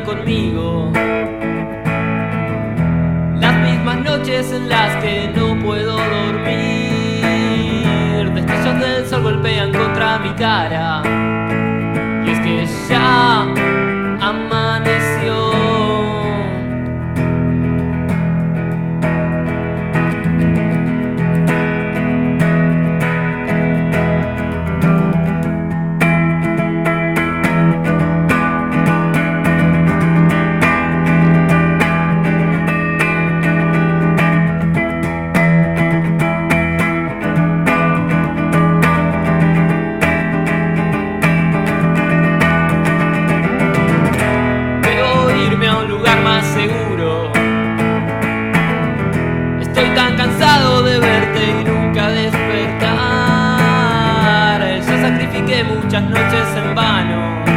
conmigo. Las mismas noches en las que no puedo dormir, destellos del sol golpean contra mi cara. Y es que ya amaneció. A un lugar más seguro. Estoy tan cansado de verte y nunca despertar. Ya sacrifiqué muchas noches en vano.